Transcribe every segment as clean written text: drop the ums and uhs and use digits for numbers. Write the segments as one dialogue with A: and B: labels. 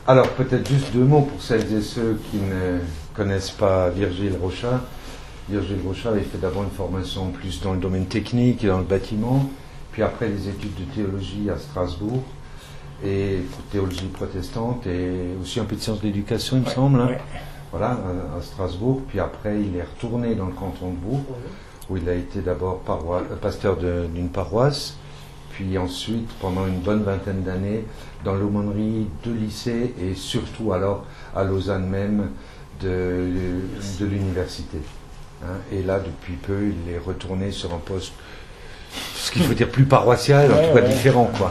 A: Alors, peut-être juste 2 mots pour celles et ceux qui ne connaissent pas Virgile Rochat. Virgile Rochat avait fait d'abord une formation plus dans le domaine technique et dans le bâtiment, puis après les études de théologie à Strasbourg, et théologie protestante, et aussi un peu de sciences de l'éducation, il me semble, hein. Voilà, à Strasbourg. Puis après, il est retourné dans le canton de Vaud, où il a été d'abord pasteur d'une paroisse, puis ensuite, pendant une bonne vingtaine d'années, dans l'aumônerie de lycée, et surtout alors à Lausanne même, de l'université. Hein. Et là, depuis peu, il est retourné sur un poste, ce qu'il faut dire plus paroissial, en tout cas différent, quoi.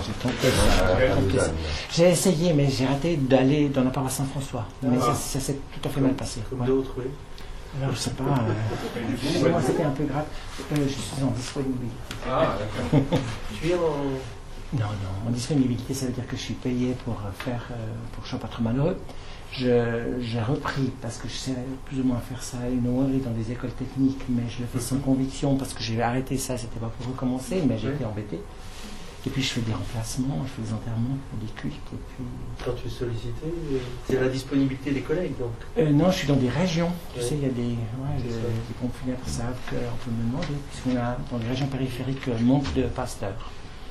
B: J'ai essayé, mais j'ai raté d'aller dans la paroisse Saint-François. Mais ça s'est tout à fait mal passé.
C: Comme d'autres, oui.
B: Alors, je sais pas. Moi, c'était un peu grave. Je suis en disponibilité.
C: Ah, d'accord. Tu es en...
B: Non, en disponibilité, ça veut dire que je suis payé pour faire, pour que je sois pas trop malheureux. J'ai repris, parce que je sais plus ou moins faire ça, une aumônerie dans des écoles techniques, mais je le fais sans conviction, parce que j'ai arrêté ça, c'était pas pour recommencer, mais j'ai été embêté. Et puis je fais des remplacements, je fais des enterrements, des cultes, et puis...
C: Quand tu es sollicité, c'est la disponibilité des collègues, donc
B: Non, je suis dans des régions, tu
C: Oui.
B: sais, il y a des pompes funèbres savent qu'on peut me demander, puisqu'on a dans des régions périphériques manque de pasteurs.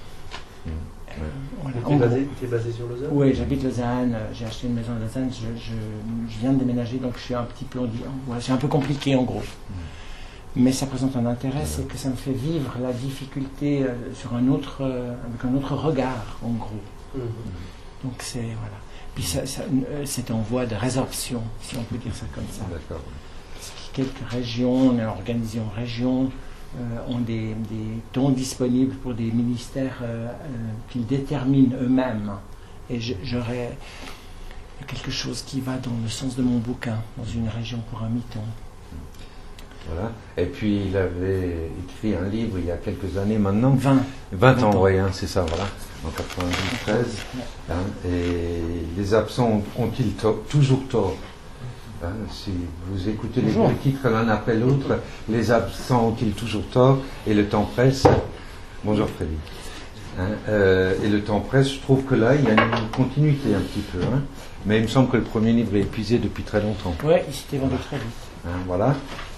B: Voilà.
C: Tu es basé sur Lausanne?
B: Oui, j'habite Lausanne, j'ai acheté une maison à Lausanne, je viens de déménager, donc je suis un petit peu voilà, c'est un peu compliqué en gros. Mais ça présente un intérêt, c'est que ça me fait vivre la difficulté sur un autre, avec un autre regard en gros. Donc c'est, voilà. Puis c'est en voie de résorption, si on peut dire ça comme ça.
A: D'accord.
B: Quelques régions, on est organisé en régions, ont des dons disponibles pour des ministères qu'ils déterminent eux-mêmes. Et j'aurais quelque chose qui va dans le sens de mon bouquin, dans une région pour un mi-temps.
A: Voilà. Et puis il avait écrit un livre il y a quelques années maintenant.
B: 20
A: ans,
B: ans.
A: oui, hein, c'est ça, voilà. En 93. Hein, et les absents ont-ils toujours tort? Hein, si vous écoutez les deux titres l'un après l'autre, les absents ont-ils toujours tort? Et le temps presse. Bonjour Frédéric. Hein, et le temps presse, je trouve que là il y a une continuité un petit peu. Hein, mais il me semble que le premier livre est épuisé depuis très longtemps.
B: Oui, il s'était vendu très vite.
A: Hein, voilà.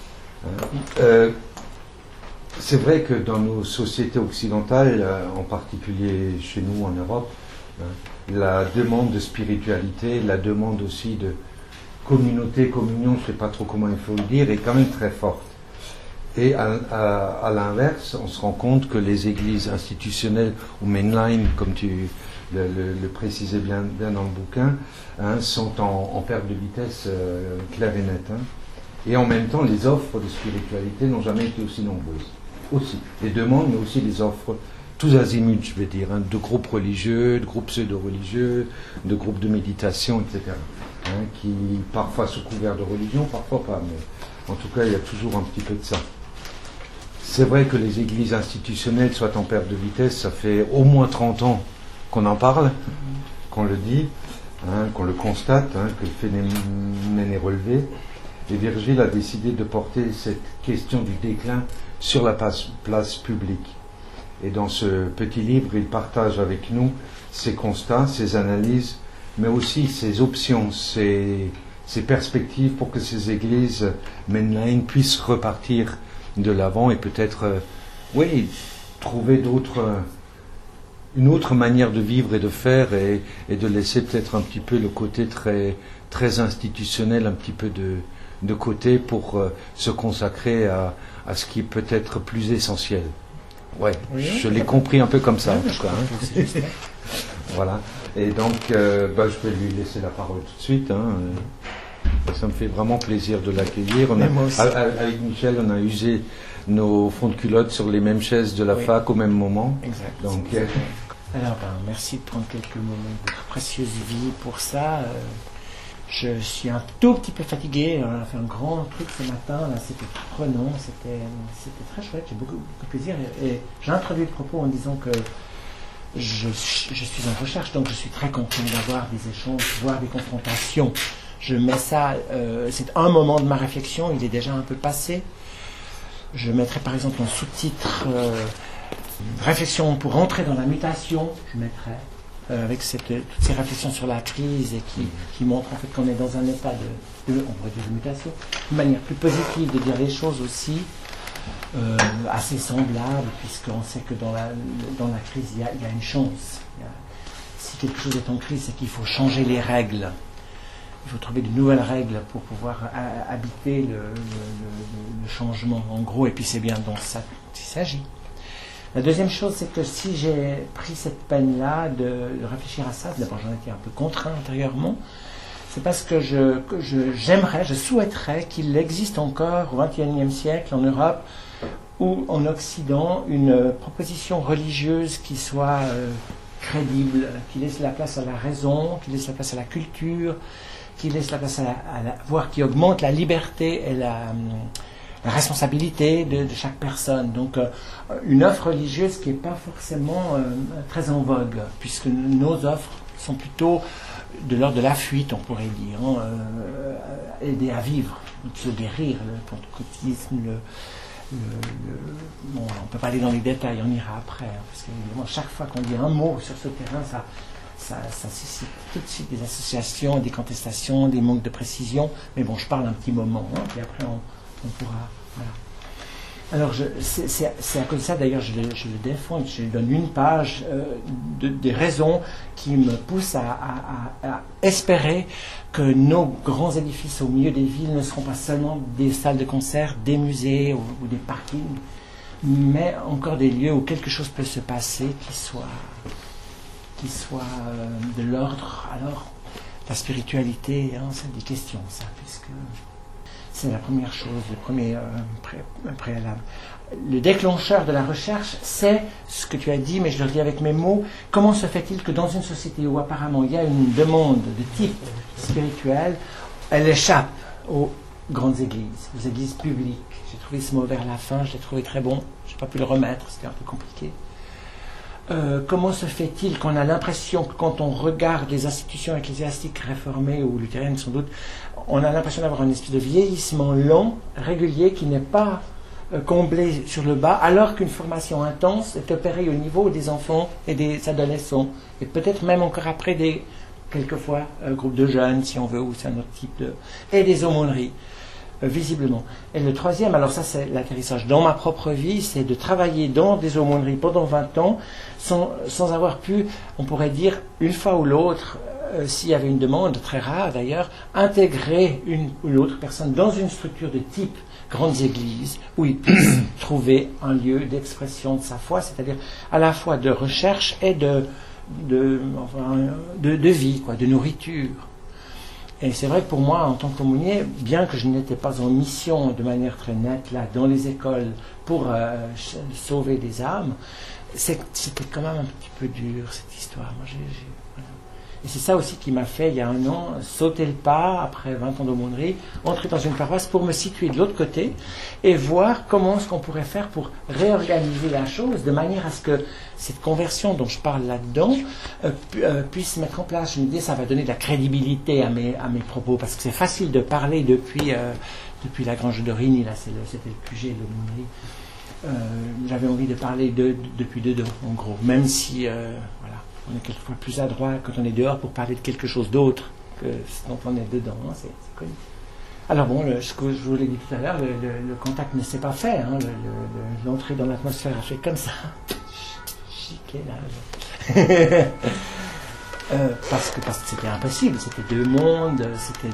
A: C'est vrai que dans nos sociétés occidentales, en particulier chez nous en Europe, la demande de spiritualité, la demande aussi de communauté, communion, je ne sais pas trop comment il faut le dire, est quand même très forte. Et à l'inverse, on se rend compte que les églises institutionnelles ou mainline, comme tu le précisais bien dans le bouquin, hein, sont en perte de vitesse claire et nette. Hein. Et en même temps, les offres de spiritualité n'ont jamais été aussi nombreuses. Aussi. Les demandes, mais aussi les offres, tous azimuts, je vais dire, hein, de groupes religieux, de groupes pseudo-religieux, de groupes de méditation, etc. Hein, qui, parfois sous couvert de religion, parfois pas, mais en tout cas, il y a toujours un petit peu de ça. C'est vrai que les églises institutionnelles soient en perte de vitesse, ça fait au moins 30 ans qu'on en parle, qu'on le dit, hein, qu'on le constate, hein, que le phénomène est relevé. Et Virgile a décidé de porter cette question du déclin sur la place publique. Et dans ce petit livre, il partage avec nous ses constats, ses analyses, mais aussi ses options, ses perspectives pour que ces églises mainline puissent repartir de l'avant et peut-être, trouver une autre manière de vivre et de faire et de laisser peut-être un petit peu le côté très, très institutionnel un petit peu de côté pour se consacrer à ce qui est peut-être plus essentiel. Ouais, oui, je l'ai compris un peu comme ça, en tout cas. Hein. Voilà. Et donc, je vais lui laisser la parole tout de suite. Hein. Ça me fait vraiment plaisir de l'accueillir. Avec Michel, on a usé nos fonds de culotte sur les mêmes chaises de la fac au même moment.
B: Exact.
A: Donc,
B: alors, merci de prendre quelques moments de votre précieuse vie pour ça. Je suis un tout petit peu fatigué. On a fait un grand truc ce matin. Là, c'était prenant, c'était très chouette. J'ai beaucoup de plaisir. Et j'ai introduit le propos en disant que je suis en recherche, donc je suis très content d'avoir des échanges, voire des confrontations. Je mets ça. C'est un moment de ma réflexion. Il est déjà un peu passé. Je mettrai par exemple en sous-titre réflexion pour entrer dans la mutation. Je mettrai avec toutes ces réflexions sur la crise et qui montrent en fait qu'on est dans un état on pourrait dire de mutation, une manière plus positive de dire les choses aussi, assez semblable, puisqu'on sait que dans la crise, il y a une chance. Si quelque chose est en crise, c'est qu'il faut changer les règles. Il faut trouver de nouvelles règles pour pouvoir habiter le changement, en gros, et puis c'est bien dont ça qu'il s'agit. La deuxième chose, c'est que si j'ai pris cette peine-là de réfléchir à ça, d'abord j'en étais un peu contraint intérieurement, c'est parce que je souhaiterais qu'il existe encore au XXIe siècle en Europe ou en Occident une proposition religieuse qui soit crédible, qui laisse la place à la raison, qui laisse la place à la culture, qui laisse la place voire qui augmente la liberté et la responsabilité de chaque personne. Donc une offre religieuse qui n'est pas forcément très en vogue, puisque nos offres sont plutôt de l'ordre de la fuite, on pourrait dire, aider à vivre, se guérir, le pentecôtisme, bon, on ne peut pas aller dans les détails, on ira après, parce qu'évidemment, chaque fois qu'on dit un mot sur ce terrain, ça suscite tout de suite des associations, des contestations, des manques de précision, mais bon, je parle un petit moment, puis après on pourra... Voilà. Alors, c'est à cause de ça, d'ailleurs, je le défends, je lui donne une page des raisons qui me poussent à espérer que nos grands édifices au milieu des villes ne seront pas seulement des salles de concert, des musées ou des parkings, mais encore des lieux où quelque chose peut se passer qui soit de l'ordre. Alors, la spiritualité, c'est des questions, ça, puisque... C'est la première chose, le premier préalable. Le déclencheur de la recherche, c'est ce que tu as dit, mais je le dis avec mes mots. Comment se fait-il que dans une société où apparemment il y a une demande de type spirituel, elle échappe aux grandes églises, aux églises publiques? J'ai trouvé ce mot vers la fin, je l'ai trouvé très bon, je n'ai pas pu le remettre, c'était un peu compliqué. Comment se fait-il qu'on a l'impression que quand on regarde les institutions ecclésiastiques réformées ou luthériennes sans doute, on a l'impression d'avoir une espèce de vieillissement lent, régulier, qui n'est pas comblé sur le bas, alors qu'une formation intense est opérée au niveau des enfants et des adolescents, et peut-être même encore après quelquefois, groupes de jeunes, si on veut, ou c'est un autre type et des aumôneries. Visiblement. Et le troisième, alors ça c'est l'atterrissage dans ma propre vie, c'est de travailler dans des aumôneries pendant 20 ans sans avoir pu, on pourrait dire, une fois ou l'autre, s'il y avait une demande, très rare d'ailleurs, intégrer une ou l'autre personne dans une structure de type grandes églises où il puisse trouver un lieu d'expression de sa foi, c'est-à-dire à la fois de recherche et de vie, quoi, de nourriture. Et c'est vrai que pour moi, en tant qu'aumônier, bien que je n'étais pas en mission de manière très nette là dans les écoles pour sauver des âmes, c'était quand même un petit peu dur cette histoire. Moi, voilà. Et c'est ça aussi qui m'a fait, il y a 1 an, sauter le pas, après 20 ans d'aumônerie, entrer dans une paroisse pour me situer de l'autre côté et voir comment est-ce qu'on pourrait faire pour réorganiser la chose de manière à ce que cette conversion dont je parle là-dedans puisse se mettre en place. Je me dis, ça va donner de la crédibilité à mes propos, parce que c'est facile de parler depuis la Grange de Rigny, là c'était le QG de l'aumônerie. J'avais envie de parler depuis dedans, en gros, même si voilà, on est quelquefois plus adroit quand on est dehors pour parler de quelque chose d'autre que ce dont on est dedans, hein, c'est connu. Alors bon, ce que je vous l'ai dit tout à l'heure, le contact ne s'est pas fait, hein, l'entrée dans l'atmosphère a fait comme ça. Chiqué là. Parce que c'était impossible, c'était 2 mondes, c'était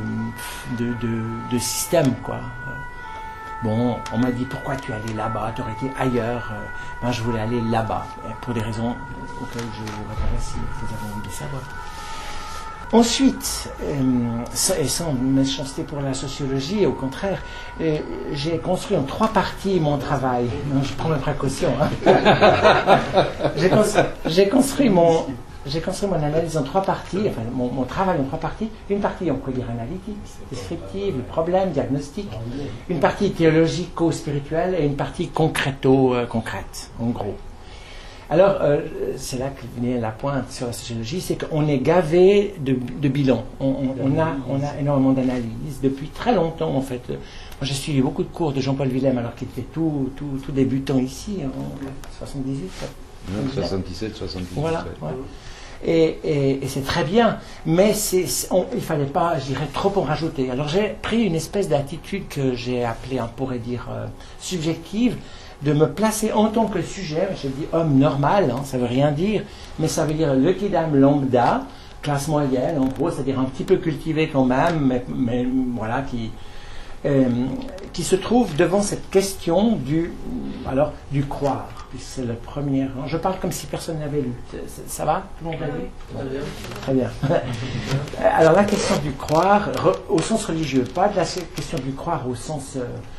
B: deux systèmes, quoi. Bon, on m'a dit, pourquoi tu es allé là-bas, tu aurais été ailleurs. Ben, je voulais aller là-bas, pour des raisons auxquelles je vous répondrai si vous avez envie de savoir. Ensuite, et sans méchanceté pour la sociologie, au contraire, j'ai construit en 3 parties mon travail. Non, je prends mes précautions. Hein. J'ai construit mon analyse en 3 parties, enfin mon travail en 3 parties. Une partie, on pourrait dire analytique, descriptive, le problème, diagnostic. Une partie théologico-spirituelle et une partie concréto-concrète, en gros. Alors, c'est là que venait la pointe sur la sociologie, c'est qu'on est gavé de bilans. On a énormément d'analyses depuis très longtemps, en fait. Moi, j'ai suivi beaucoup de cours de Jean-Paul Willem, alors qu'il était tout débutant ici, en 78.
A: 77, 78.
B: Voilà. Ouais. Et c'est très bien, mais il fallait pas, je dirais, trop en rajouter. Alors j'ai pris une espèce d'attitude que j'ai appelée, on pourrait dire, subjective, de me placer en tant que sujet. Je dis homme normal, hein, ça veut rien dire, mais ça veut dire le kidam lambda, classe moyenne, en gros, c'est-à-dire un petit peu cultivé quand même, mais voilà, qui se trouve devant cette question du croire, puisque c'est le premier. Je parle comme si personne n'avait lu. Ça va? Tout le monde l'a lu? Très bien. Alors la question du croire, au sens religieux, pas de la question du croire au sens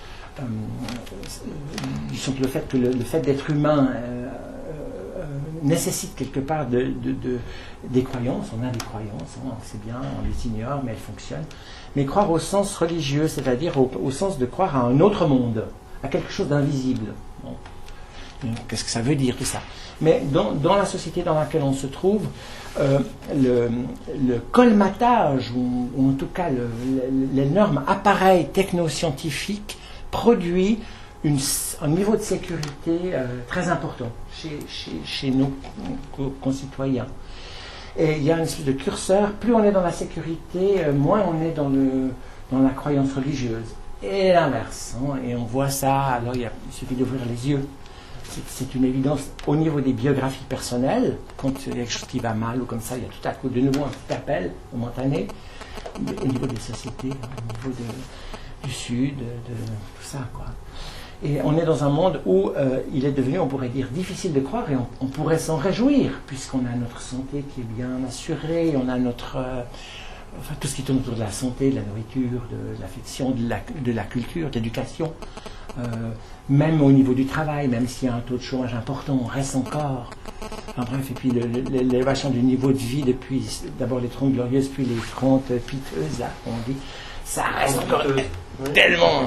B: le fait que le fait d'être humain nécessite quelque part des croyances. On a des croyances, hein, c'est bien, on les ignore, mais elles fonctionnent. Mais croire au sens religieux, c'est-à-dire au sens de croire à un autre monde, à quelque chose d'invisible. Bon. Qu'est-ce que ça veut dire tout ça? Mais dans la société dans laquelle on se trouve, le colmatage, ou en tout cas l'énorme appareil technoscientifique produit un niveau de sécurité très important chez nos concitoyens. Et il y a une espèce de curseur, plus on est dans la sécurité, moins on est dans la croyance religieuse. Et l'inverse. Hein, et on voit ça, alors il suffit d'ouvrir les yeux. C'est une évidence au niveau des biographies personnelles. Quand il y a quelque chose qui va mal ou comme ça, il y a tout à coup de nouveau un petit appel momentané. Au niveau des sociétés, au niveau du Sud, de tout ça, quoi. Et on est dans un monde où il est devenu, on pourrait dire, difficile de croire, et on pourrait s'en réjouir, puisqu'on a notre santé qui est bien assurée, on a notre... enfin, tout ce qui tourne autour de la santé, de la nourriture, de l'affection, de la culture, de l'éducation. Même au niveau du travail, même s'il y a un taux de chômage important, on reste encore. Enfin bref, et puis l'élévation du niveau de vie depuis d'abord les 30 glorieuses, puis les 30 piteuses, là, on dit, ça reste encore tellement...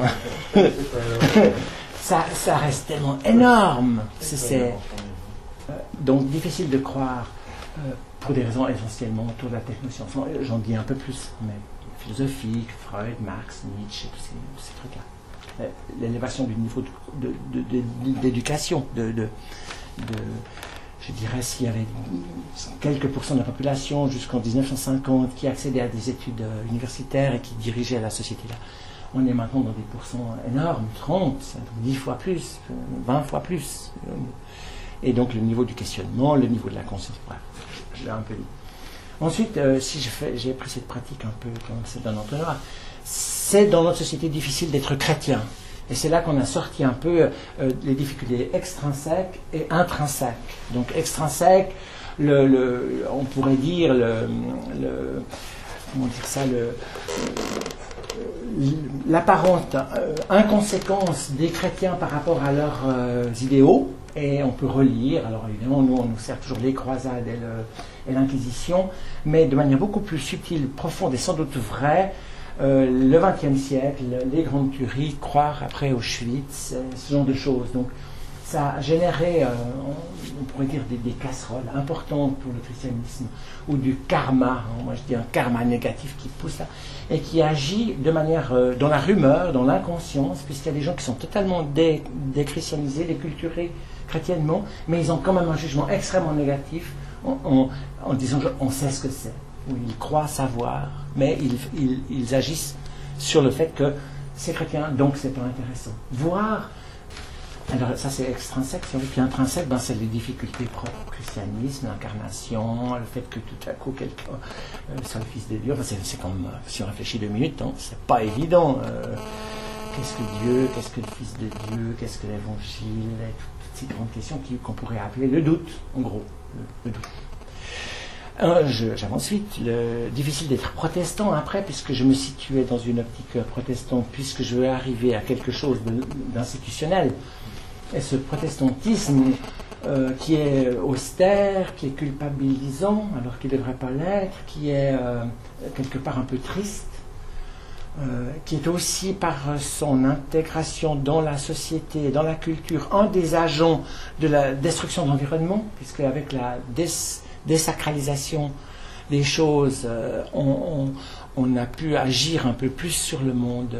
B: ça reste tellement énorme. Donc difficile de croire, pour des raisons essentiellement autour de la technoscience. J'en dis un peu plus, mais philosophique, Freud, Marx, Nietzsche, tous ces trucs-là. L'élévation du niveau d'éducation, je dirais, s'il y avait quelques pourcents de la population jusqu'en 1950 qui accédaient à des études universitaires et qui dirigeaient la société là, on est maintenant dans des pourcents énormes, 30, 10 fois plus, 20 fois plus. Et donc le niveau du questionnement, le niveau de la conscience, bref, je l'ai un peu dit. Ensuite, si j'ai pris cette pratique un peu comme c'est d'un entonnoir, c'est dans notre société difficile d'être chrétien. Et c'est là qu'on a sorti un peu les difficultés extrinsèques et intrinsèques. Donc extrinsèques, on pourrait dire comment dire ça, l'apparente inconséquence des chrétiens par rapport à leurs idéaux. Et on peut relire, alors évidemment nous on nous sert toujours les croisades et l'Inquisition, mais de manière beaucoup plus subtile, profonde et sans doute vraie, le XXe siècle, les grandes tueries, croire après Auschwitz, ce genre de choses. Donc ça a généré, on pourrait dire, des casseroles importantes pour le christianisme, ou du karma, hein, moi je dis un karma négatif qui pousse là, et qui agit de manière, dans la rumeur, dans l'inconscience, puisqu'il y a des gens qui sont totalement déchristianisés, déculturés chrétiennement, mais ils ont quand même un jugement extrêmement négatif en disant on sait ce que c'est, ou ils croient savoir, mais ils agissent sur le fait que c'est chrétien, donc c'est pas intéressant. Voire, alors ça c'est extrinsèque, puis intrinsèque, ben, c'est les difficultés propres au christianisme, l'incarnation, le fait que tout à coup quelqu'un soit le Fils de Dieu, enfin, c'est comme, si on réfléchit 2 minutes, hein, c'est pas évident. Qu'est-ce que Dieu, qu'est-ce que le Fils de Dieu, qu'est-ce que l'Évangile, toutes ces grandes questions qu'on pourrait appeler le doute, en gros, le doute. J'avance vite. Difficile d'être protestant après, puisque je me situais dans une optique protestante, puisque je veux arriver à quelque chose d'institutionnel. Et ce protestantisme qui est austère, qui est culpabilisant, alors qu'il ne devrait pas l'être, qui est quelque part un peu triste, qui est aussi par son intégration dans la société, dans la culture, un des agents de la destruction de l'environnement, puisque avec la désacralisation des choses, on a pu agir un peu plus sur le monde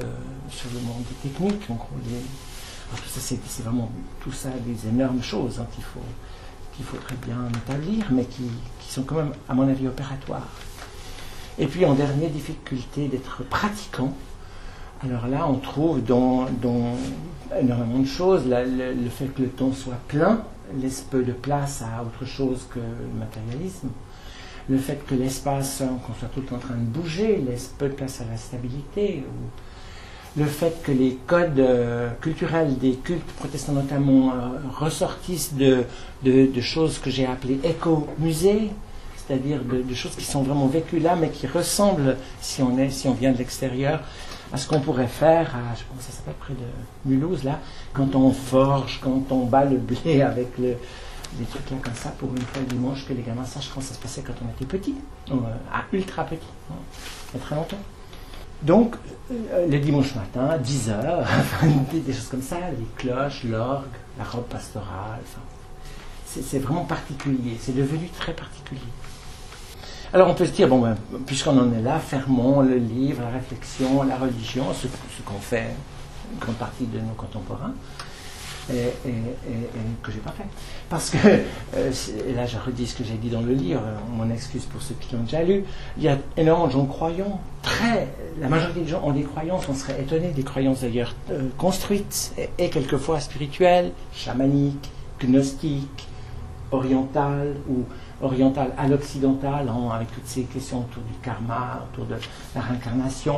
B: technique. En gros, alors tout ça, c'est vraiment tout ça des énormes choses qu'il faut qu'il faudrait bien établir, mais qui sont quand même, à mon avis, opératoires. Et puis, en dernier, difficulté d'être pratiquant. Alors là, on trouve dans énormément de choses. Le fait que le temps soit plein laisse peu de place à autre chose que le matérialisme. Le fait que l'espace, qu'on soit tout le temps en train de bouger, laisse peu de place à la stabilité. Le fait que les codes culturels des cultes protestants notamment ressortissent de choses que j'ai appelées éco-musées, c'est-à-dire de choses qui sont vraiment vécues là, mais qui ressemblent, si on vient de l'extérieur, à ce qu'on pourrait faire, je pense que ça s'appelle près de Mulhouse, là, quand on forge, quand on bat le blé avec des trucs là comme ça, pour une fois le dimanche, que les gamins sachent comment ça se passait quand on était petit, ultra petit, il y a très longtemps. Donc, le dimanche matin, 10h, des choses comme ça, les cloches, l'orgue, la robe pastorale, c'est vraiment particulier, c'est devenu très particulier. Alors on peut se dire, puisqu'on en est là, fermons le livre, la réflexion, la religion, ce qu'on fait une grande partie de nos contemporains, et que je n'ai pas fait. Parce que, et là je redis ce que j'ai dit dans le livre, mon excuse pour ceux qui l'ont déjà lu, il y a énormément de gens croyants, la majorité des gens ont des croyances, on serait étonné, des croyances d'ailleurs construites, et quelquefois spirituelles, chamaniques, gnostiques, orientales, ou orientale à l'occidental, avec toutes ces questions autour du karma, autour de la réincarnation,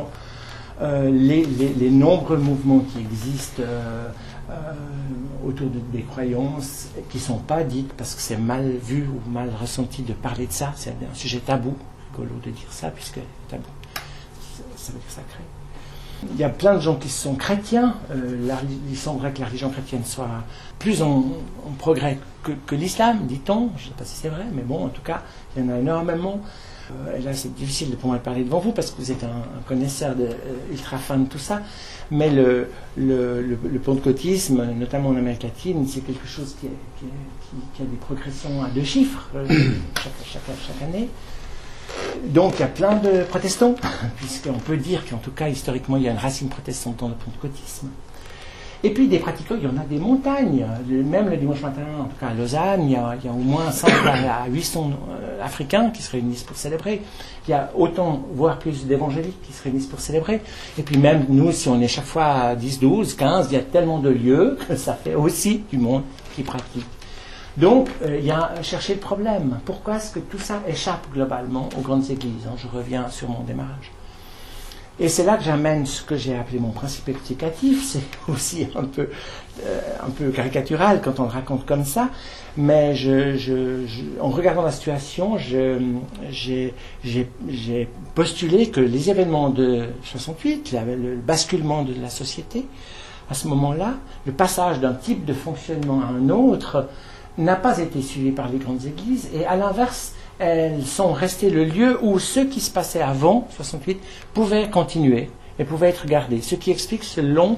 B: les nombreux mouvements qui existent autour des croyances, qui ne sont pas dites parce que c'est mal vu ou mal ressenti de parler de ça, c'est un sujet tabou, rigolo de dire ça, puisque tabou, ça veut dire sacré. Il y a plein de gens qui sont chrétiens, il semblerait que la religion chrétienne soit plus en progrès que l'islam, dit-on, je ne sais pas si c'est vrai, mais bon, en tout cas, il y en a énormément. Et là, c'est difficile pour moi de parler devant vous, parce que vous êtes un connaisseur ultra fan de tout ça, mais le pentecôtisme, notamment en Amérique latine, c'est quelque chose qui a des progressions à 2 chiffres chaque année. Donc il y a plein de protestants, puisqu'on peut dire qu'en tout cas historiquement il y a une racine protestante dans le pentecôtisme. Et puis des pratiquants, il y en a des montagnes. Même le dimanche matin, en tout cas à Lausanne, il y a au moins 5 à 800 Africains qui se réunissent pour célébrer. Il y a autant, voire plus d'évangéliques qui se réunissent pour célébrer. Et puis même nous, si on est chaque fois à 10, 12, 15, il y a tellement de lieux que ça fait aussi du monde qui pratique. Donc, il y a chercher le problème. Pourquoi est-ce que tout ça échappe globalement aux grandes églises ? Je reviens sur mon démarrage. Et c'est là que j'amène ce que j'ai appelé mon principe explicatif. C'est aussi un peu caricatural quand on le raconte comme ça. Mais en regardant la situation, j'ai postulé que les événements de 68, le basculement de la société, à ce moment-là, le passage d'un type de fonctionnement à un autre, n'a pas été suivi par les grandes églises, et à l'inverse, elles sont restées le lieu où ce qui se passait avant 68 pouvait continuer et pouvait être gardé. Ce qui explique cette longue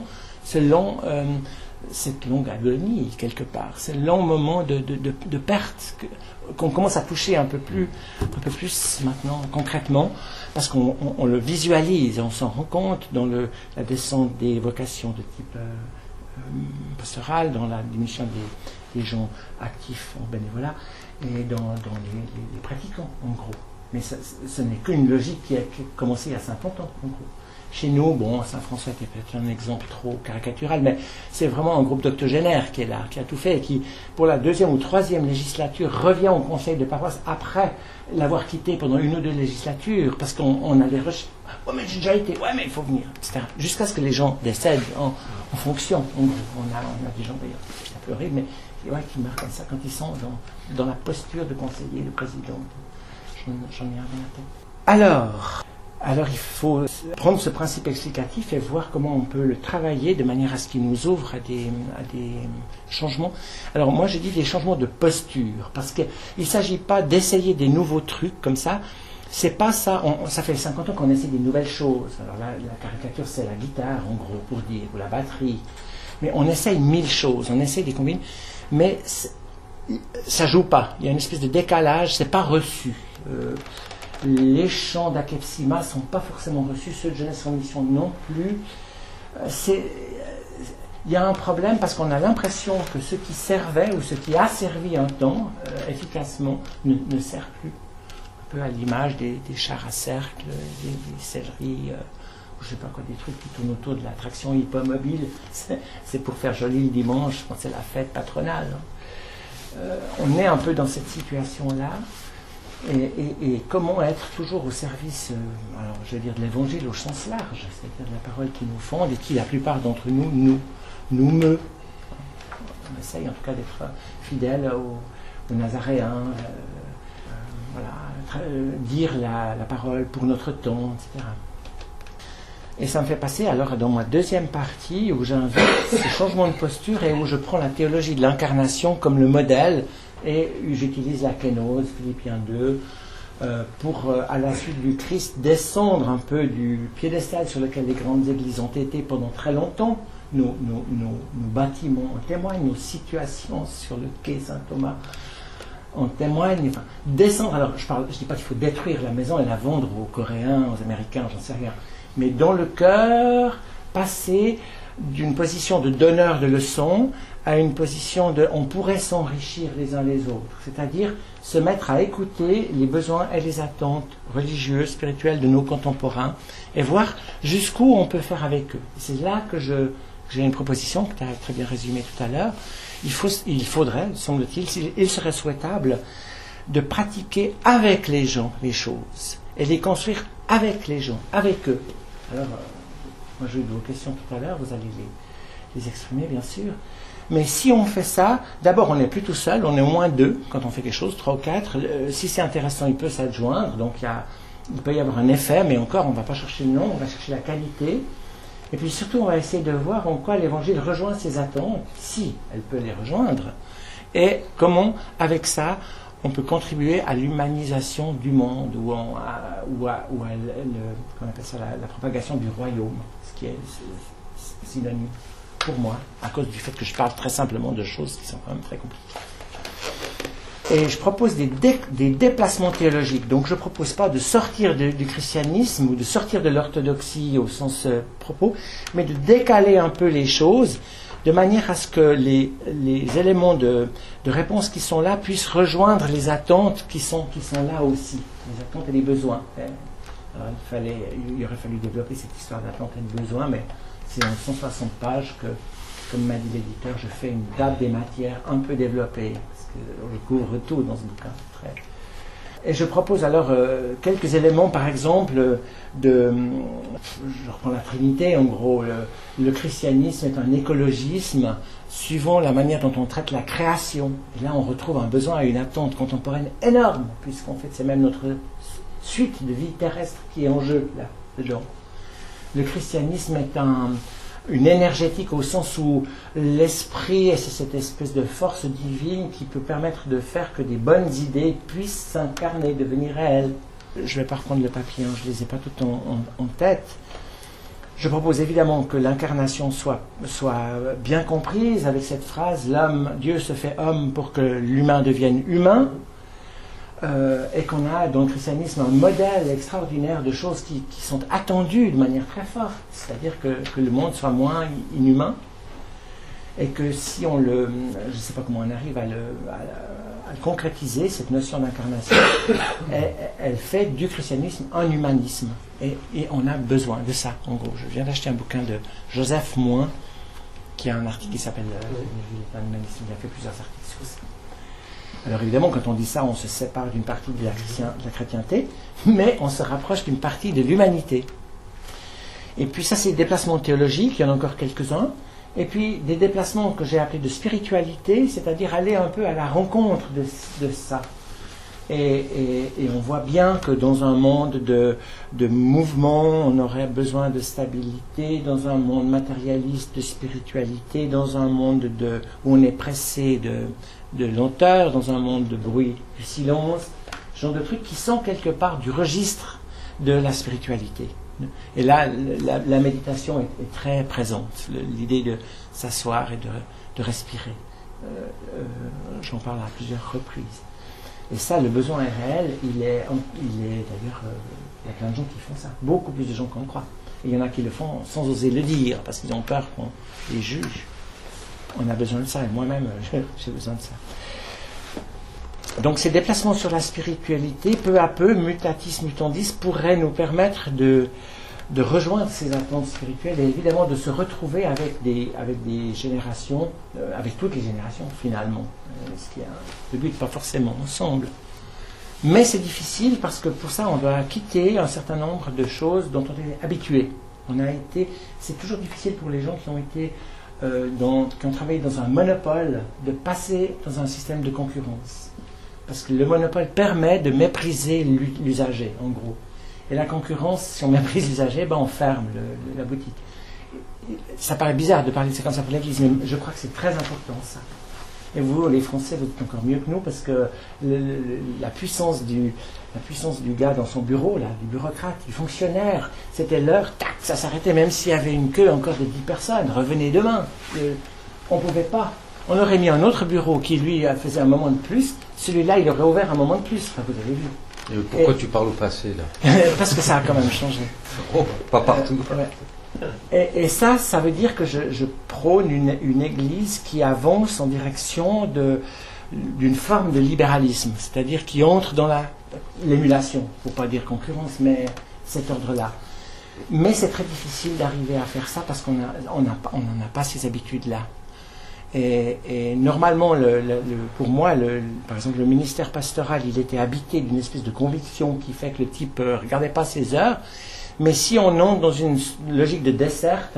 B: agonie quelque part, ce long moment de perte qu'on commence à toucher un peu plus maintenant concrètement, parce qu'on le visualise, on s'en rend compte dans la descente des vocations de type pastoral, dans la diminution des gens actifs en bénévolat et dans les pratiquants en gros. Mais ce n'est qu'une logique qui a commencé à Saint-Pontin en gros. Chez nous, Saint-François était peut-être un exemple trop caricatural, mais c'est vraiment un groupe d'octogénaires qui est là, qui a tout fait et qui, pour la 2e ou 3e législature, revient au conseil de paroisse après l'avoir quitté pendant 1 ou 2 législatures, parce qu'on a des recherches. Ouais, mais j'ai déjà été, ouais, mais il faut venir, etc. Jusqu'à ce que les gens décèdent en fonction. On a des gens d'ailleurs, c'est un peu horrible, mais qui meurent comme ça quand ils sont dans la posture de conseiller le président. J'en ai rien à tête. Alors il faut prendre ce principe explicatif et voir comment on peut le travailler de manière à ce qu'il nous ouvre à des changements. Alors moi je dis des changements de posture, parce qu'il ne s'agit pas d'essayer des nouveaux trucs comme ça. C'est pas ça. Ça fait 50 ans qu'on essaie des nouvelles choses. Alors là, la caricature c'est la guitare en gros pour dire, ou la batterie. Mais on essaye 1000 choses, on essaye des combines, mais ça joue pas. Il y a une espèce de décalage, c'est pas reçu. Les chants d'Akepsima ne sont pas forcément reçus, ceux de Jeunesse en Mission non plus. Il il y a un problème parce qu'on a l'impression que ce qui servait ou ce qui a servi un temps efficacement ne sert plus. Un peu à l'image des chars à cercle, des selleries, je ne sais pas quoi, des trucs qui tournent autour de l'attraction hippomobile. C'est pour faire joli le dimanche quand c'est la fête patronale. On est un peu dans cette situation-là. Et comment être toujours au service, alors je vais dire de l'évangile au sens large, c'est-à-dire de la parole qui nous fonde et qui, la plupart d'entre nous meut. On essaye en tout cas d'être fidèle aux Nazaréens, dire la parole pour notre temps, etc. Et ça me fait passer alors dans ma deuxième partie où j'invite ce changement de posture et où je prends la théologie de l'incarnation comme le modèle. Et j'utilise la kénose, Philippiens 2, pour, à la suite du Christ, descendre un peu du piédestal sur lequel les grandes églises ont été pendant très longtemps. Nos bâtiments en témoignent, nos situations sur le quai Saint-Thomas en témoignent. Enfin, descendre, alors je ne dis pas qu'il faut détruire la maison et la vendre aux Coréens, aux Américains, j'en sais rien. Mais dans le cœur, passer d'une position de donneur de leçons à une position de on pourrait s'enrichir les uns les autres, c'est-à-dire se mettre à écouter les besoins et les attentes religieuses, spirituelles de nos contemporains et voir jusqu'où on peut faire avec eux. C'est là que j'ai une proposition que tu as très bien résumée tout à l'heure. Il faudrait, semble-t-il, il serait souhaitable de pratiquer avec les gens les choses et les construire avec les gens, avec eux. Alors, moi j'ai eu vos questions tout à l'heure, vous allez les exprimer bien sûr. Mais si on fait ça, d'abord on n'est plus tout seul, on est au moins deux quand on fait quelque chose, 3 ou 4. Si c'est intéressant, il peut s'adjoindre, donc il peut y avoir un effet, mais encore on ne va pas chercher le nom, on va chercher la qualité. Et puis surtout on va essayer de voir en quoi l'Évangile rejoint ses attentes, si elle peut les rejoindre, et comment avec ça on peut contribuer à l'humanisation du monde ou à qu'on appelle ça, la propagation du royaume, ce qui est synonyme pour moi, à cause du fait que je parle très simplement de choses qui sont quand même très compliquées. Et je propose des déplacements théologiques. Donc je ne propose pas de sortir du christianisme ou de sortir de l'orthodoxie au sens propos, mais de décaler un peu les choses de manière à ce que les éléments de réponse qui sont là puissent rejoindre les attentes qui sont là aussi, les attentes et les besoins. Alors, il aurait fallu développer cette histoire d'attente et de besoin, mais c'est en 160 pages que, comme m'a dit l'éditeur, je fais une date des matières un peu développée, parce que je couvre tout dans ce bouquin. Et je propose alors quelques éléments, par exemple, je reprends la Trinité, en gros, le christianisme est un écologisme suivant la manière dont on traite la création. Et là, on retrouve un besoin et une attente contemporaine énorme, puisqu'en fait, c'est même notre suite de vie terrestre qui est en jeu, là, dedans. Le christianisme est une énergétique au sens où l'esprit, et c'est cette espèce de force divine qui peut permettre de faire que des bonnes idées puissent s'incarner, devenir réelles. Je ne vais pas reprendre le papier, je ne les ai pas toutes en tête. Je propose évidemment que l'incarnation soit bien comprise avec cette phrase « Dieu se fait homme pour que l'humain devienne humain ». Et qu'on a dans le christianisme un modèle extraordinaire de choses qui sont attendues de manière très forte, c'est-à-dire que le monde soit moins inhumain, et que si je ne sais pas comment on arrive à le concrétiser, cette notion d'incarnation, elle fait du christianisme un humanisme, et on a besoin de ça, en gros. Je viens d'acheter un bouquin de Joseph Moins, qui a un article qui s'appelle l'humanisme, il a fait plusieurs articles sur ça. Alors évidemment, quand on dit ça, on se sépare d'une partie de la chrétienté, mais on se rapproche d'une partie de l'humanité. Et puis ça, c'est des déplacements théologiques, il y en a encore quelques-uns. Et puis des déplacements que j'ai appelés de spiritualité, c'est-à-dire aller un peu à la rencontre de ça. Et on voit bien que dans un monde de mouvement, on aurait besoin de stabilité, dans un monde matérialiste de spiritualité, dans un monde où on est pressé de lenteur, dans un monde de bruit, du silence, ce genre de trucs qui sont quelque part du registre de la spiritualité. Et là, la méditation est très présente, l'idée de s'asseoir et de respirer. J'en parle à plusieurs reprises. Et ça, le besoin est réel, il est d'ailleurs, il y a plein de gens qui font ça, beaucoup plus de gens qu'on croit. Et il y en a qui le font sans oser le dire, parce qu'ils ont peur qu'on les juge. On a besoin de ça, et moi-même, j'ai besoin de ça. Donc ces déplacements sur la spiritualité, peu à peu, mutatis mutandis, pourraient nous permettre de rejoindre ces attentes spirituelles et évidemment de se retrouver avec des générations, avec toutes les générations finalement, ce qui est le but, pas forcément ensemble. Mais c'est difficile parce que pour ça on doit quitter un certain nombre de choses dont on est habitué. C'est toujours difficile pour les gens qui ont été qui ont travaillé dans un monopole de passer dans un système de concurrence. Parce que le monopole permet de mépriser l'usager, en gros. Et la concurrence, si on méprise l'usager, on ferme la boutique. Ça paraît bizarre de parler de ça comme ça pour l'Église, mais je crois que c'est très important, ça. Et vous, les Français, vous êtes encore mieux que nous, parce que la puissance du gars dans son bureau, là, du bureaucrate, du fonctionnaire, c'était l'heure, tac, ça s'arrêtait, même s'il y avait une queue encore de 10 personnes, revenez demain. On ne pouvait pas. On aurait mis un autre bureau qui, lui, faisait un moment de plus. Celui-là, il aurait ouvert un moment de plus. Enfin, vous avez vu.
A: Et pourquoi tu parles au passé, là?
B: Parce que ça a quand même changé.
A: Oh, pas partout.
B: Ouais. Et ça veut dire que je prône une église qui avance en direction d'une forme de libéralisme. C'est-à-dire qui entre dans l'émulation. Il ne faut pas dire concurrence, mais cet ordre-là. Mais c'est très difficile d'arriver à faire ça parce qu'on n'en a pas ces habitudes-là. Et normalement, pour moi, par exemple, le ministère pastoral, il était habité d'une espèce de conviction qui fait que le type ne regardait pas ses heures. Mais si on entre dans une logique de dessert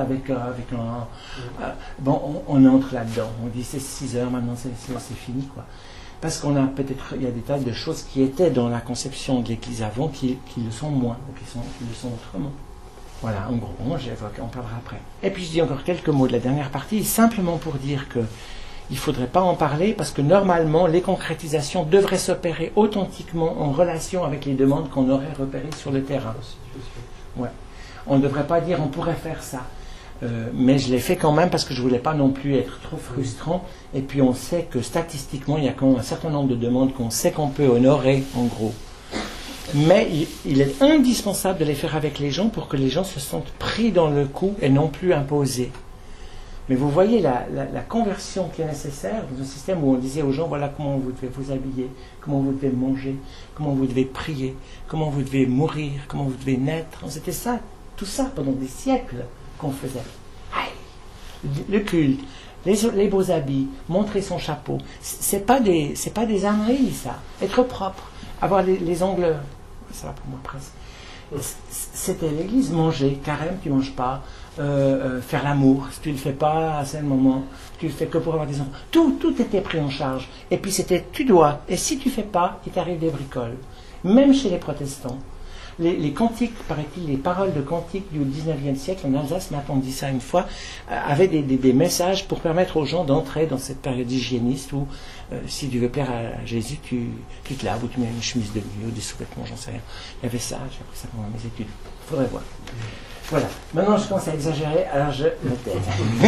B: on entre là-dedans. On dit c'est 6 heures, maintenant c'est fini, quoi. Parce il y a des tas de choses qui étaient dans la conception de l'Église avant qui le sont moins, ou qui le sont autrement. Voilà, en gros, on parlera après. Et puis je dis encore quelques mots de la dernière partie, simplement pour dire qu'il ne faudrait pas en parler, parce que normalement, les concrétisations devraient s'opérer authentiquement en relation avec les demandes qu'on aurait repérées sur le terrain. Ouais. On ne devrait pas dire on pourrait faire ça. Mais je l'ai fait quand même parce que je ne voulais pas non plus être trop frustrant. Et puis on sait que statistiquement, il y a quand même un certain nombre de demandes qu'on sait qu'on peut honorer, en gros. Mais il est indispensable de les faire avec les gens pour que les gens se sentent pris dans le coup et non plus imposés. Mais vous voyez la conversion qui est nécessaire dans un système où on disait aux gens, voilà comment vous devez vous habiller, comment vous devez manger, comment vous devez prier, comment vous devez mourir, comment vous devez naître. C'était ça, tout ça pendant des siècles qu'on faisait. Aïe, le culte, les beaux habits, montrer son chapeau, c'est pas des âneries, ça. Être propre, avoir les ongles, ça va pour moi presque. C'était l'église, manger, carême, tu manges pas, faire l'amour, si tu le fais pas à ce moment, tu le fais que pour avoir des enfants. Tout était pris en charge. Et puis c'était tu dois, et si tu fais pas, il t'arrive des bricoles. Même chez les protestants. Les cantiques, paraît-il, les paroles de cantiques du 19e siècle, en Alsace, m'a dit ça une fois, avaient des messages pour permettre aux gens d'entrer dans cette période hygiéniste où, si tu veux plaire à Jésus, tu te laves ou tu mets une chemise de nuit ou des sous-vêtements, j'en sais rien. Il y avait ça, j'ai appris ça pendant mes études. Il faudrait voir. Voilà. Maintenant, je commence à exagérer, alors je me tais.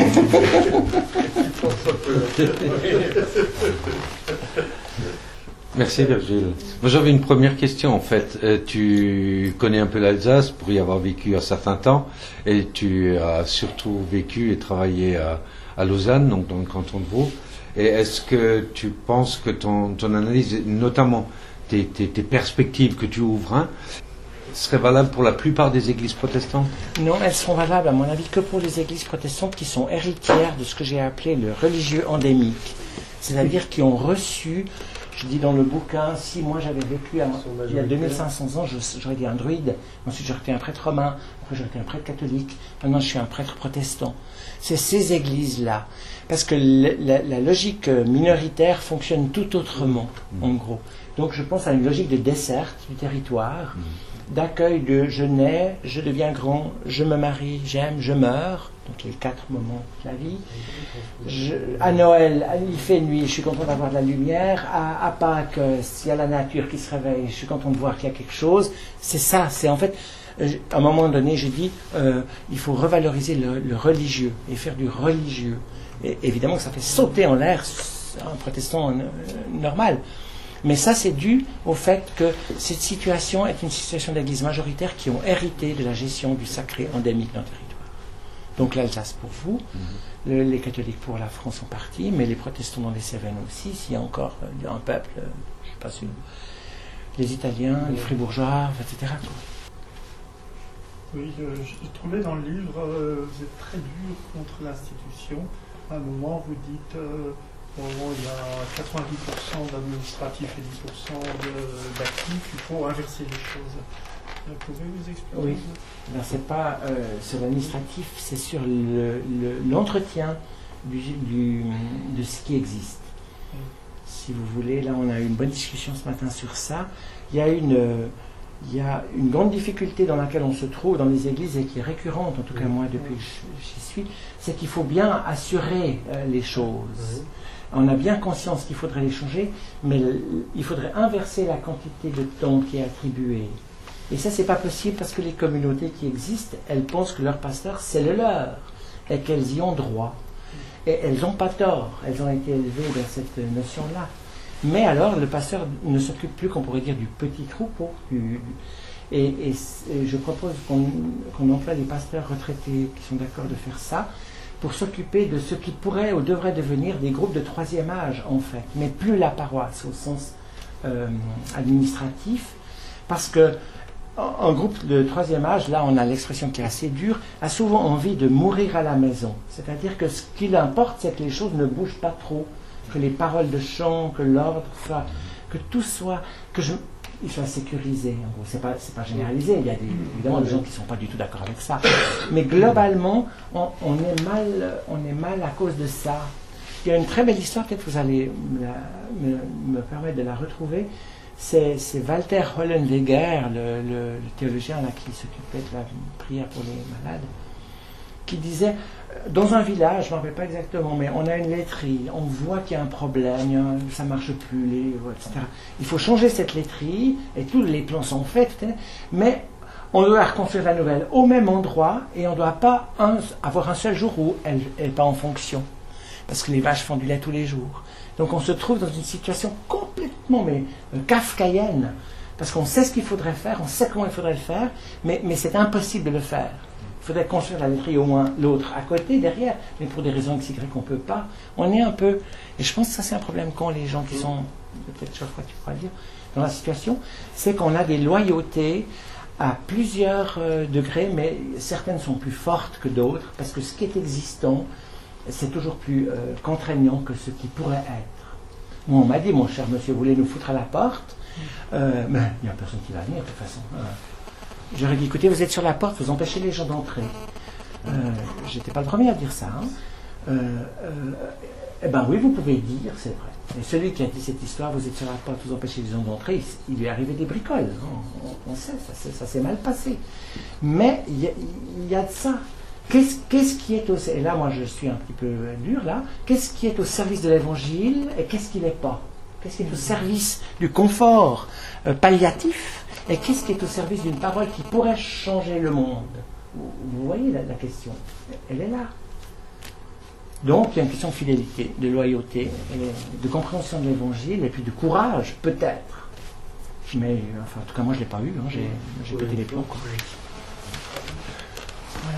A: Merci Virgile. Moi j'avais une première question en fait. Tu connais un peu l'Alsace pour y avoir vécu un certain temps et tu as surtout vécu et travaillé à Lausanne, donc dans le canton de Vaud. Et est-ce que tu penses que ton analyse, notamment tes perspectives que tu ouvres, seraient valables pour la plupart des églises protestantes?
B: Non, elles sont valables à mon avis que pour les églises protestantes qui sont héritières de ce que j'ai appelé le religieux endémique. C'est-à-dire qui ont reçu... Je dis dans le bouquin, si moi j'avais vécu il y a 2500 ans, j'aurais été un druide, ensuite j'aurais été un prêtre romain, après j'aurais été un prêtre catholique, maintenant je suis un prêtre protestant. C'est ces églises-là. Parce que la logique minoritaire fonctionne tout autrement, en gros. Donc je pense à une logique de desserte du territoire, d'accueil de je nais, je deviens grand, je me marie, j'aime, je meurs. Donc les 4 moments de la vie. À Noël, il fait nuit, je suis content d'avoir de la lumière. À Pâques, s'il y a la nature qui se réveille, je suis content de voir qu'il y a quelque chose. C'est ça, c'est en fait, à un moment donné, j'ai dit, il faut revaloriser le religieux et faire du religieux. Et évidemment que ça fait sauter en l'air un protestant normal. Mais ça, c'est dû au fait que cette situation est une situation d'église majoritaire qui ont hérité de la gestion du sacré endémique dans le territoire. Donc l'Alsace pour vous, les catholiques pour la France en partie, mais les protestants dans les Cévennes aussi, s'il y a encore un peuple, je ne sais pas si les Italiens, les Fribourgeois, etc. quoi.
D: Oui, je trouvais dans le livre, vous êtes très dur contre l'institution. À un moment, vous dites, il y a 90% d'administratifs et 10% d'actifs, il faut inverser les choses. Pouvez-vous expliquer?
B: Oui. Alors, c'est pas sur l'administratif, c'est sur l'entretien de ce qui existe. Si vous voulez, là on a eu une bonne discussion ce matin sur ça. Il y a une grande difficulté dans laquelle on se trouve dans les églises et qui est récurrente, en tout cas moi depuis que j'y suis, c'est qu'il faut bien assurer les choses. On a bien conscience qu'il faudrait les changer, mais il faudrait inverser la quantité de temps qui est attribuée. Et ça, c'est pas possible parce que les communautés qui existent, elles pensent que leur pasteur, c'est le leur et qu'elles y ont droit. Et elles n'ont pas tort, elles ont été élevées dans cette notion-là. Mais alors, le pasteur ne s'occupe plus, qu'on pourrait dire, du petit troupeau. Et je propose qu'on emploie les pasteurs retraités qui sont d'accord de faire ça pour s'occuper de ce qui pourrait ou devrait devenir des groupes de troisième âge, en fait, mais plus la paroisse au sens administratif, parce que un groupe de troisième âge, là on a l'expression qui est assez dure, a souvent envie de mourir à la maison. C'est-à-dire que ce qui l'importe, c'est que les choses ne bougent pas trop, que les paroles de chant, que l'ordre soit, que tout soit, il soit sécurisé. En gros, c'est pas généralisé. Il y a évidemment des gens qui ne sont pas du tout d'accord avec ça. Mais globalement, on est mal à cause de ça. Il y a une très belle histoire, peut-être vous allez me permettre de la retrouver. C'est Walter Hollenweger, le théologien là, qui s'occupait de la prière pour les malades, qui disait, dans un village, je ne me rappelle pas exactement, mais on a une laiterie, on voit qu'il y a un problème, ça ne marche plus, etc. Il faut changer cette laiterie, et tous les plans sont faits, mais on doit reconstruire la nouvelle au même endroit, et on ne doit pas avoir un seul jour où elle n'est pas en fonction, parce que les vaches font du lait tous les jours. Donc on se trouve dans une situation complètement kafkaïenne, parce qu'on sait ce qu'il faudrait faire, on sait comment il faudrait le faire, mais c'est impossible de le faire. Il faudrait construire la laiterie au moins l'autre à côté, derrière, mais pour des raisons XY qu'on ne peut pas. On est un peu, et je pense que ça c'est un problème qu'ont les gens qui sont, peut-être je crois que tu pourras dire, dans la situation, c'est qu'on a des loyautés à plusieurs degrés, mais certaines sont plus fortes que d'autres, parce que ce qui est existant, c'est toujours plus contraignant que ce qui pourrait être. Moi, on m'a dit, mon cher monsieur, vous voulez nous foutre à la porte, mais il n'y a personne qui va venir de toute façon. J'aurais dit, écoutez, vous êtes sur la porte, vous empêchez les gens d'entrer. J'étais pas le premier à dire ça. Eh bien oui, vous pouvez dire, c'est vrai. Et celui qui a dit cette histoire, vous êtes sur la porte, vous empêchez les gens d'entrer, il lui est arrivé des bricoles. On sait, ça s'est mal passé. Mais il y a de ça. Qu'est-ce qui est et là moi je suis un petit peu dur là, qu'est-ce qui est au service de l'évangile et qu'est-ce qui n'est pas? Qu'est-ce qui est au service du confort palliatif et qu'est-ce qui est au service d'une parole qui pourrait changer le monde? Vous voyez la question, elle est là. Donc il y a une question de fidélité, de loyauté, de compréhension de l'évangile et puis de courage peut-être. Mais enfin en tout cas moi je ne l'ai pas eu, j'ai pété les plombs. Voilà.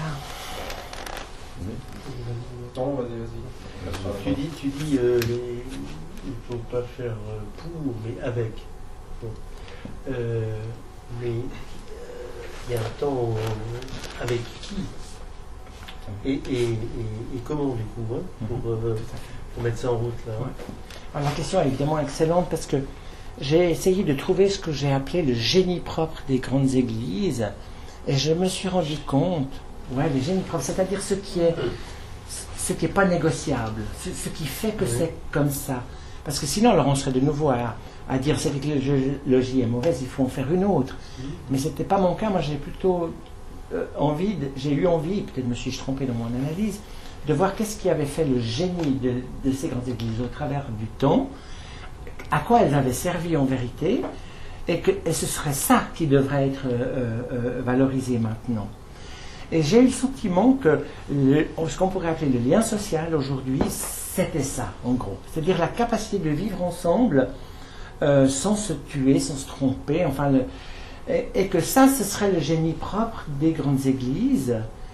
C: Non, vas-y. Tu dis il ne faut pas faire pour, mais avec. Bon. Mais il y a un temps avec qui et comment du coup pour mettre ça en route là.
B: Ouais. Alors, la question est évidemment excellente parce que j'ai essayé de trouver ce que j'ai appelé le génie propre des grandes églises et je me suis rendu compte. Ouais, le génie propre, c'est-à-dire ce qui est pas négociable, ce qui fait que c'est comme ça. Parce que sinon, alors on serait de nouveau à dire cette technologie est mauvaise, il faut en faire une autre. Mais ce n'était pas mon cas. Moi, j'ai plutôt j'ai eu envie, peut-être me suis-je trompé dans mon analyse, de voir qu'est-ce qui avait fait le génie de ces grandes églises au travers du temps, à quoi elles avaient servi en vérité, et ce serait ça qui devrait être valorisé maintenant. Et j'ai eu le sentiment que ce qu'on pourrait appeler le lien social aujourd'hui, c'était ça, en gros. C'est-à-dire la capacité de vivre ensemble sans se tuer, sans se tromper, et que ça, ce serait le génie propre des grandes églises.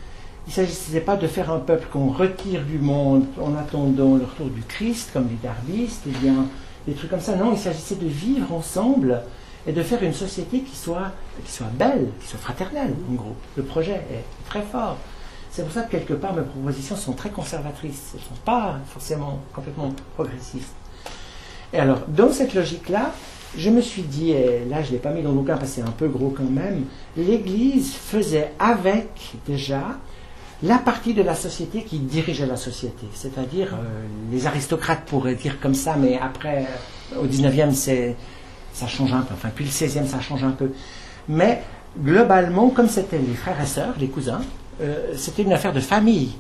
B: Il ne s'agissait pas de faire un peuple qu'on retire du monde en attendant le retour du Christ, comme les darbistes, et bien, des trucs comme ça. Non, il s'agissait de vivre ensemble et de faire une société qui soit belle, qui soit fraternelle, en gros. Le projet est très fort. C'est pour ça que quelque part mes propositions sont très conservatrices. Elles ne sont pas forcément complètement progressistes. Et alors, dans cette logique-là, je me suis dit, et là je ne l'ai pas mis dans le bouquin parce que c'est un peu gros quand même, l'Église faisait avec déjà la partie de la société qui dirigeait la société. C'est-à-dire, les aristocrates pourraient dire comme ça, mais après, au 19e, ça change un peu. Enfin, puis le 16e, ça change un peu. Mais globalement, comme c'était les frères et sœurs, les cousins, c'était une affaire de famille.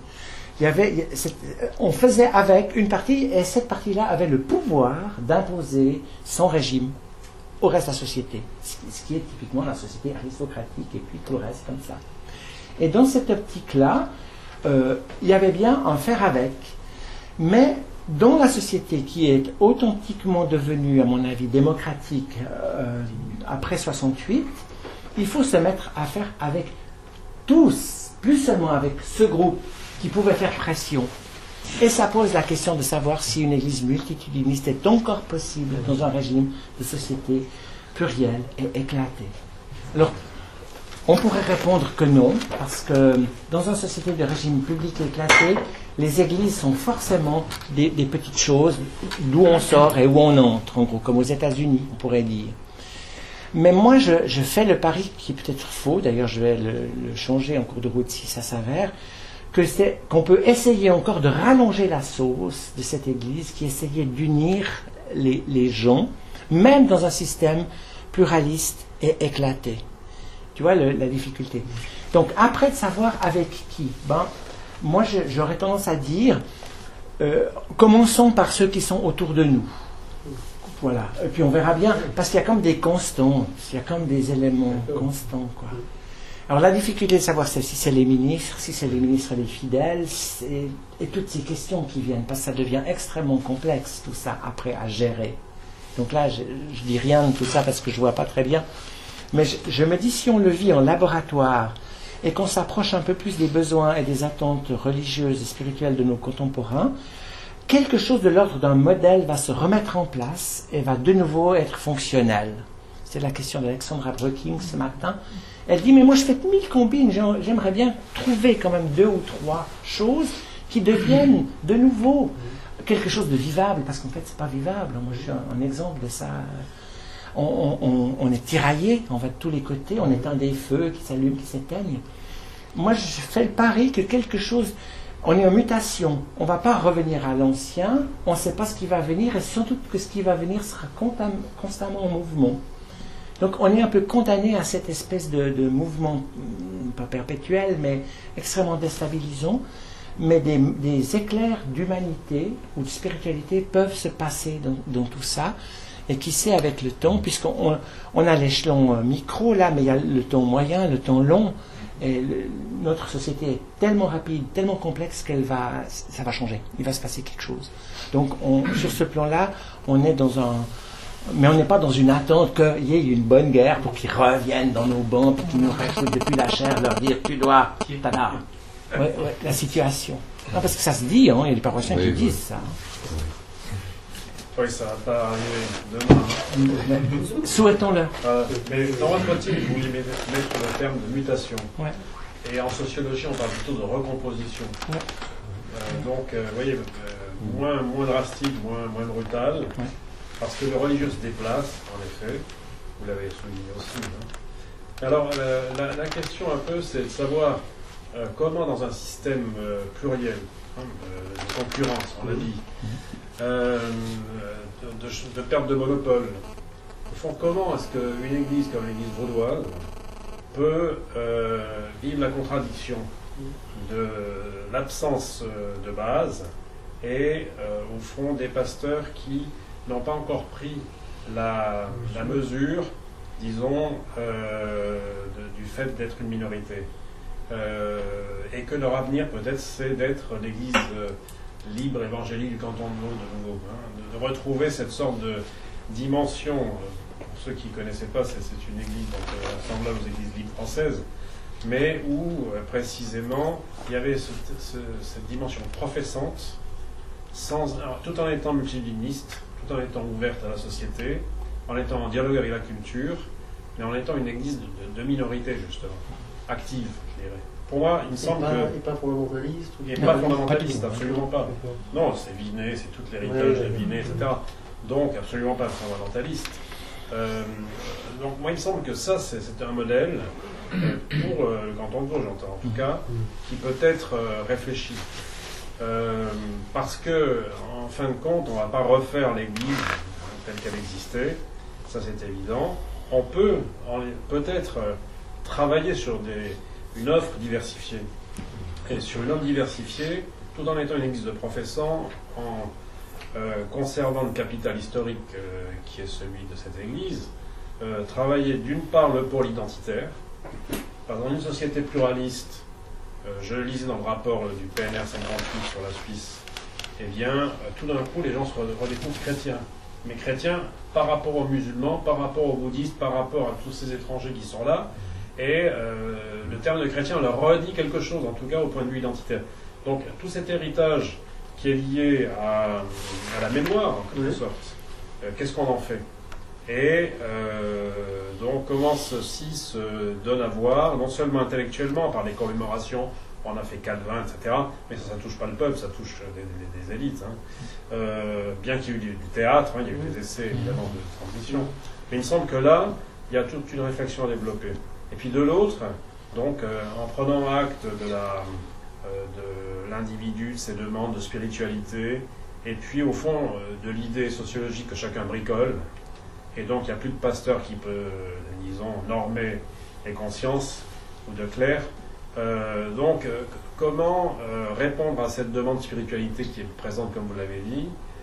B: On faisait avec une partie, et cette partie-là avait le pouvoir d'imposer son régime au reste de la société, ce qui est typiquement la société aristocratique, et puis tout le reste comme ça. Et dans cette optique-là, il y avait bien un faire avec, mais dans la société qui est authentiquement devenue, à mon avis, démocratique après 68, il faut se mettre à faire avec tous, plus seulement avec ce groupe qui pouvait faire pression. Et ça pose la question de savoir si une église multitudiniste est encore possible dans un régime de société plurielle et éclatée. Alors, on pourrait répondre que non, parce que dans une société de régime public éclaté, les églises sont forcément des petites choses d'où on sort et où on entre, en gros, comme aux États-Unis, on pourrait dire. Mais moi, je fais le pari qui est peut-être faux, d'ailleurs je vais le changer en cours de route si ça s'avère, qu'on peut essayer encore de rallonger la sauce de cette Église qui essayait d'unir les gens, même dans un système pluraliste et éclaté. Tu vois la difficulté. Donc après de savoir avec qui, moi j'aurais tendance à dire, commençons par ceux qui sont autour de nous. Voilà. Et puis on verra bien, parce qu'il y a comme des constants, il y a comme des éléments constants, quoi. Alors la difficulté de savoir si c'est les ministres, si c'est les ministres les fidèles, et toutes ces questions qui viennent, parce que ça devient extrêmement complexe tout ça après à gérer. Donc là, je dis rien de tout ça parce que je vois pas très bien, mais je me dis si on le vit en laboratoire et qu'on s'approche un peu plus des besoins et des attentes religieuses et spirituelles de nos contemporains, quelque chose de l'ordre d'un modèle va se remettre en place et va de nouveau être fonctionnel. C'est la question d'Alexandra Breuking ce matin. Elle dit, mais moi je fais 1000 combines, j'aimerais bien trouver quand même 2 ou 3 choses qui deviennent de nouveau quelque chose de vivable, parce qu'en fait c'est pas vivable. Moi je suis un exemple de ça. On est tiraillé, on va de tous les côtés, on éteint des feux qui s'allument, qui s'éteignent. Moi je fais le pari que quelque chose, on est en mutation, on ne va pas revenir à l'ancien, on ne sait pas ce qui va venir, et surtout que ce qui va venir sera constamment en mouvement. Donc on est un peu condamné à cette espèce de mouvement, pas perpétuel, mais extrêmement déstabilisant, mais des éclairs d'humanité ou de spiritualité peuvent se passer dans tout ça, et qui sait avec le temps, puisqu'on a l'échelon micro là, mais il y a le temps moyen, le temps long, et notre société est tellement rapide, tellement complexe ça va changer, il va se passer quelque chose. Donc sur ce plan-là, on est mais on n'est pas dans une attente qu'il y ait une bonne guerre pour qu'ils reviennent dans nos bancs, pour qu'ils nous recrutent depuis la chair, leur dire tu dois, tada. Ouais, la situation. Non, parce que ça se dit, il y a des paroissiens qui disent ça.
E: Oui, ça ne va pas arriver demain.
B: Souhaitons-le.
E: Mais dans votre motif, vous voulez mettre le terme de mutation.
B: Ouais.
E: Et en sociologie, on parle plutôt de recomposition. Ouais. Donc, vous voyez, moins drastique, moins brutal. Ouais. Parce que le religieux se déplace, en effet, vous l'avez souligné aussi. Hein. Alors, la question un peu, c'est de savoir comment dans un système pluriel, de concurrence, on l'a dit, de perte de monopole, au fond, comment est-ce qu'une église comme l'église vaudoise peut vivre la contradiction de l'absence de base et, au fond, des pasteurs qui n'ont pas encore pris la mesure, disons, du fait d'être une minorité. Et que leur avenir, peut-être, c'est d'être l'église libre évangélique du canton de Vaud de nouveau. Hein, de retrouver cette sorte de dimension. Pour ceux qui ne connaissaient pas, c'est une église semblable aux églises libres françaises, mais où précisément il y avait cette dimension professante, tout en étant multilinguiste, tout en étant ouverte à la société, en étant en dialogue avec la culture, mais en étant une église de minorité, justement, active, je dirais. Pour moi, il me semble que...
C: Et pas fondamentaliste
E: Et pas fondamentaliste, absolument pas. Non, c'est Vinet, c'est tout l'héritage de Vinet, etc. Donc, absolument pas fondamentaliste. Donc, moi, il me semble que ça, c'est un modèle pour le canton de Vaud, j'entends, en tout cas, qui peut être réfléchi. Parce que, en fin de compte, on ne va pas refaire l'Église telle qu'elle existait, ça c'est évident. On peut peut-être travailler sur une offre diversifiée. Et sur une offre diversifiée, tout en étant une église de professants, en conservant le capital historique qui est celui de cette église, travailler d'une part le pôle identitaire. Dans une société pluraliste, je le lisais dans le rapport du PNR 58 sur la Suisse, eh bien, tout d'un coup, les gens se redécouvrent chrétiens. Mais chrétiens par rapport aux musulmans, par rapport aux bouddhistes, par rapport à tous ces étrangers qui sont là. Et le terme de chrétien leur redit quelque chose, en tout cas au point de vue identitaire. Donc tout cet héritage qui est lié à la mémoire, en quelque sorte, qu'est-ce qu'on en fait? Et donc comment ceci se donne à voir, non seulement intellectuellement, par les commémorations, on a fait Calvin, etc., mais ça ne touche pas le peuple, ça touche des élites. Hein. Bien qu'il y ait eu du théâtre, hein, il y a eu des essais évidemment de transition. Mais il me semble que là, il y a toute une réflexion à développer. Et puis de l'autre, donc en prenant acte de l'individu, de ses demandes de spiritualité, et puis au fond de l'idée sociologique que chacun bricole, et donc il n'y a plus de pasteur qui peut, disons, normer les consciences, ou de clerc. Donc comment répondre à cette demande de spiritualité qui est présente, comme vous l'avez dit,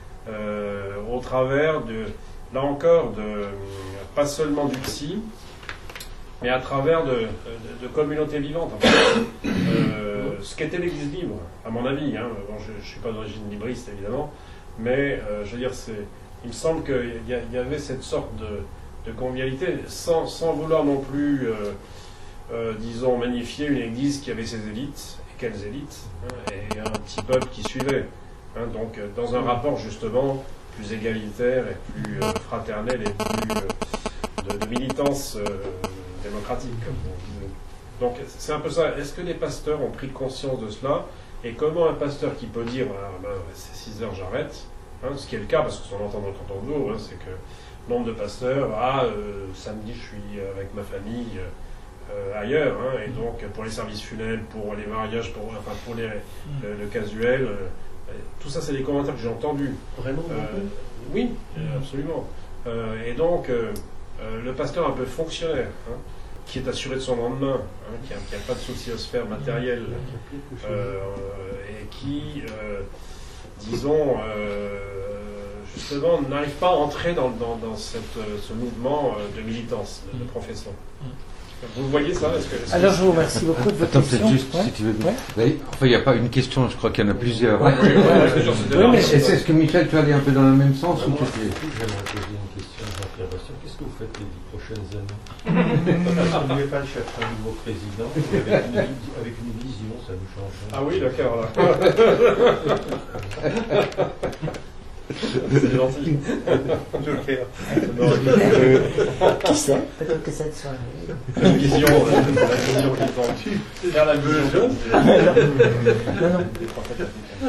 E: au travers là encore, pas seulement du psy, mais à travers de communautés vivantes. En fait. Ce qu'était l'Église libre, à mon avis, hein. Bon, je ne suis pas d'origine libriste, évidemment, mais je veux dire, il me semble qu'il y avait cette sorte de convivialité, sans vouloir non plus, disons, magnifier une Église qui avait ses élites, et quelles élites, hein, et un petit peuple qui suivait. Hein, donc, dans un rapport, justement, plus égalitaire et plus fraternel et plus de militance démocratique, comme on disait. Donc c'est un peu ça. Est-ce que les pasteurs ont pris conscience de cela? Et comment un pasteur qui peut dire c'est 6 heures, j'arrête, hein, ce qui est le cas, parce que on entend dans le canton de Vaud, hein, c'est que nombre de pasteurs, samedi je suis avec ma famille ailleurs, hein, et donc pour les services funèbres, pour les mariages, pour le casuel, tout ça c'est des commentaires que j'ai entendus.
C: Vraiment
E: Oui, absolument. Et donc le pasteur un peu fonctionnaire, hein, qui est assuré de son lendemain, hein, qui n'a pas de souci à se faire matériel, et qui, disons, justement, n'arrive pas à entrer dans ce mouvement de militance, de profession. Vous voyez ça?
B: Alors je vous remercie beaucoup de votre question.
A: Juste, si tu veux.
B: Ouais.
A: Enfin, il n'y a pas une question, je crois qu'il y en a plusieurs.
E: Oui, mais
A: est-ce que Michel, tu allais un peu dans le même sens ou tu
F: J'aimerais poser une question d'observation. Qu'est-ce que vous faites les 10 prochaines années? Vous ne voulez pas chercher un nouveau président, avec une vision, ça nous change.
E: Ah oui, d'accord, là. C'est gentil. Joker.
B: Qui sait? Peut-être que cette soirée.
E: La vision qui tombe. Vers la vision.
B: Non.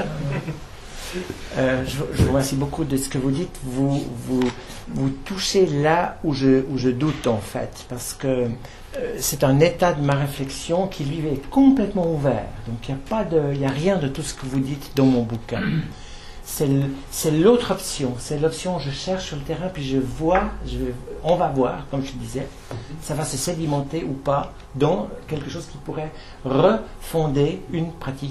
B: Je vous remercie beaucoup de ce que vous dites. Vous touchez là où je doute, en fait, parce que c'est un état de ma réflexion qui, lui, est complètement ouvert. Donc, il n'y a rien de tout ce que vous dites dans mon bouquin. C'est l'autre option. C'est l'option, je cherche sur le terrain, puis on va voir, comme je disais, ça va se sédimenter ou pas dans quelque chose qui pourrait refonder une pratique